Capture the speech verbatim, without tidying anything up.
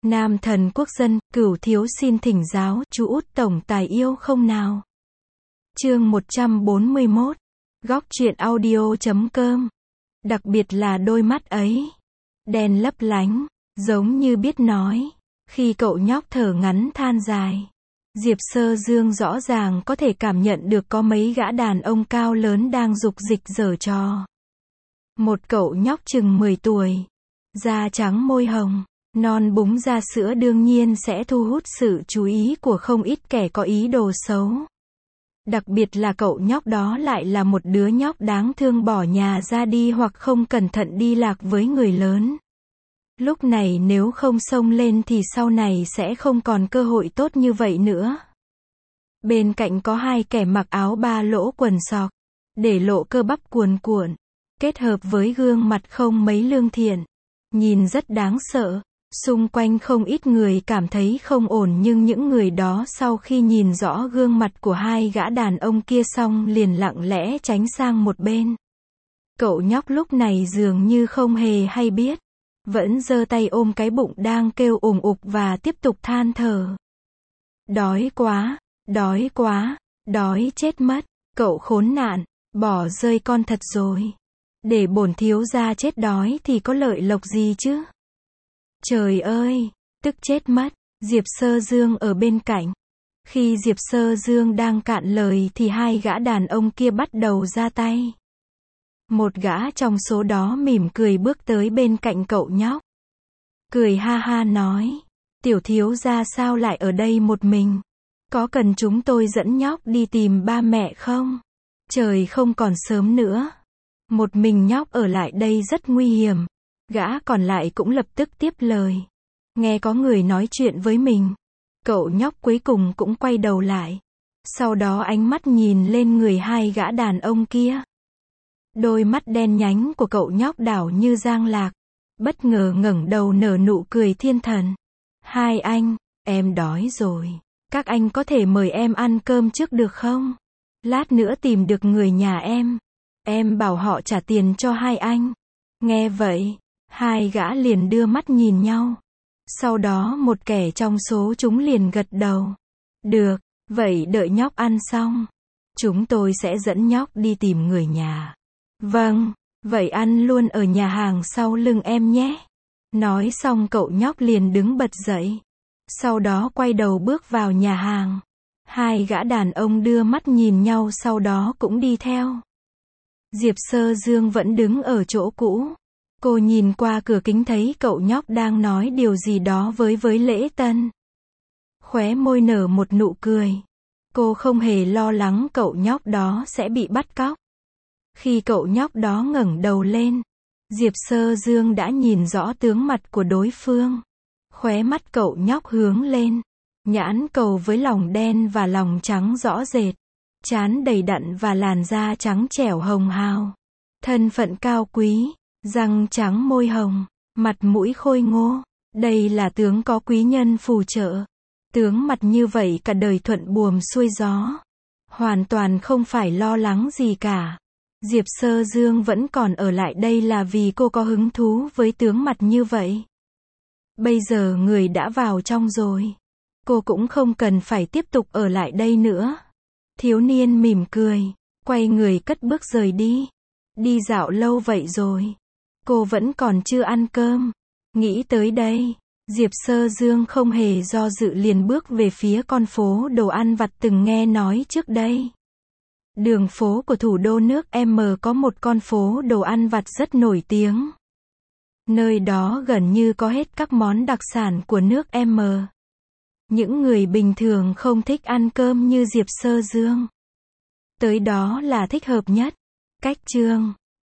Nam thần quốc dân, cửu thiếu xin thỉnh giáo, chú út tổng tài yêu không nào? Chương một trăm bốn mươi mốt. Góc truyện audio chấm com. Đặc biệt là đôi mắt ấy. Đen lấp lánh, giống như biết nói. Khi cậu nhóc thở ngắn than dài. Diệp Sơ Dương rõ ràng có thể cảm nhận được có mấy gã đàn ông cao lớn đang dục dịch giở trò. Một cậu nhóc chừng mười tuổi. Da trắng môi hồng. Non búng ra sữa đương nhiên sẽ thu hút sự chú ý của không ít kẻ có ý đồ xấu. Đặc biệt là cậu nhóc đó lại là một đứa nhóc đáng thương bỏ nhà ra đi hoặc không cẩn thận đi lạc với người lớn. Lúc này nếu không xông lên thì sau này sẽ không còn cơ hội tốt như vậy nữa. Bên cạnh có hai kẻ mặc áo ba lỗ quần sọc, để lộ cơ bắp cuồn cuộn, kết hợp với gương mặt không mấy lương thiện. Nhìn rất đáng sợ. Xung quanh không ít người cảm thấy không ổn nhưng những người đó sau khi nhìn rõ gương mặt của hai gã đàn ông kia xong liền lặng lẽ tránh sang một bên. Cậu nhóc lúc này dường như không hề hay biết. Vẫn giơ tay ôm cái bụng đang kêu ủng ục và tiếp tục than thở. Đói quá, đói quá, đói chết mất, cậu khốn nạn, bỏ rơi con thật rồi. Để bổn thiếu gia chết đói thì có lợi lộc gì chứ? Trời ơi, tức chết mất. Diệp Sơ Dương ở bên cạnh. Khi Diệp Sơ Dương đang cạn lời thì hai gã đàn ông kia bắt đầu ra tay. Một gã trong số đó mỉm cười bước tới bên cạnh cậu nhóc. Cười ha ha nói, tiểu thiếu gia sao lại ở đây một mình? Có cần chúng tôi dẫn nhóc đi tìm ba mẹ không? Trời không còn sớm nữa. Một mình nhóc ở lại đây rất nguy hiểm. Gã còn lại cũng lập tức tiếp lời. Nghe có người nói chuyện với mình. Cậu nhóc cuối cùng cũng quay đầu lại. Sau đó ánh mắt nhìn lên người hai gã đàn ông kia. Đôi mắt đen nhánh của cậu nhóc đảo như giang lạc. Bất ngờ ngẩng đầu nở nụ cười thiên thần. Hai anh, em đói rồi. Các anh có thể mời em ăn cơm trước được không? Lát nữa tìm được người nhà em. Em bảo họ trả tiền cho hai anh. Nghe vậy. Hai gã liền đưa mắt nhìn nhau. Sau đó một kẻ trong số chúng liền gật đầu. Được, vậy đợi nhóc ăn xong. Chúng tôi sẽ dẫn nhóc đi tìm người nhà. Vâng, vậy ăn luôn ở nhà hàng sau lưng em nhé. Nói xong cậu nhóc liền đứng bật dậy. Sau đó quay đầu bước vào nhà hàng. Hai gã đàn ông đưa mắt nhìn nhau sau đó cũng đi theo. Diệp Sơ Dương vẫn đứng ở chỗ cũ. Cô nhìn qua cửa kính thấy cậu nhóc đang nói điều gì đó với với Lễ Tân. Khóe môi nở một nụ cười. Cô không hề lo lắng cậu nhóc đó sẽ bị bắt cóc. Khi cậu nhóc đó ngẩng đầu lên, Diệp Sơ Dương đã nhìn rõ tướng mặt của đối phương. Khóe mắt cậu nhóc hướng lên. Nhãn cầu với lòng đen và lòng trắng rõ rệt. Trán đầy đặn và làn da trắng trẻo hồng hào. Thân phận cao quý. Răng trắng môi hồng, mặt mũi khôi ngô, đây là tướng có quý nhân phù trợ. Tướng mặt như vậy cả đời thuận buồm xuôi gió. Hoàn toàn không phải lo lắng gì cả. Diệp Sơ Dương vẫn còn ở lại đây là vì cô có hứng thú với tướng mặt như vậy. Bây giờ người đã vào trong rồi. Cô cũng không cần phải tiếp tục ở lại đây nữa. Thiếu niên mỉm cười, quay người cất bước rời đi. Đi dạo lâu vậy rồi. Cô vẫn còn chưa ăn cơm. Nghĩ tới đây, Diệp Sơ Dương không hề do dự liền bước về phía con phố đồ ăn vặt từng nghe nói trước đây. Đường phố của thủ đô nước M có một con phố đồ ăn vặt rất nổi tiếng. Nơi đó gần như có hết các món đặc sản của nước M. Những người bình thường không thích ăn cơm như Diệp Sơ Dương. Tới đó là thích hợp nhất. Cách chương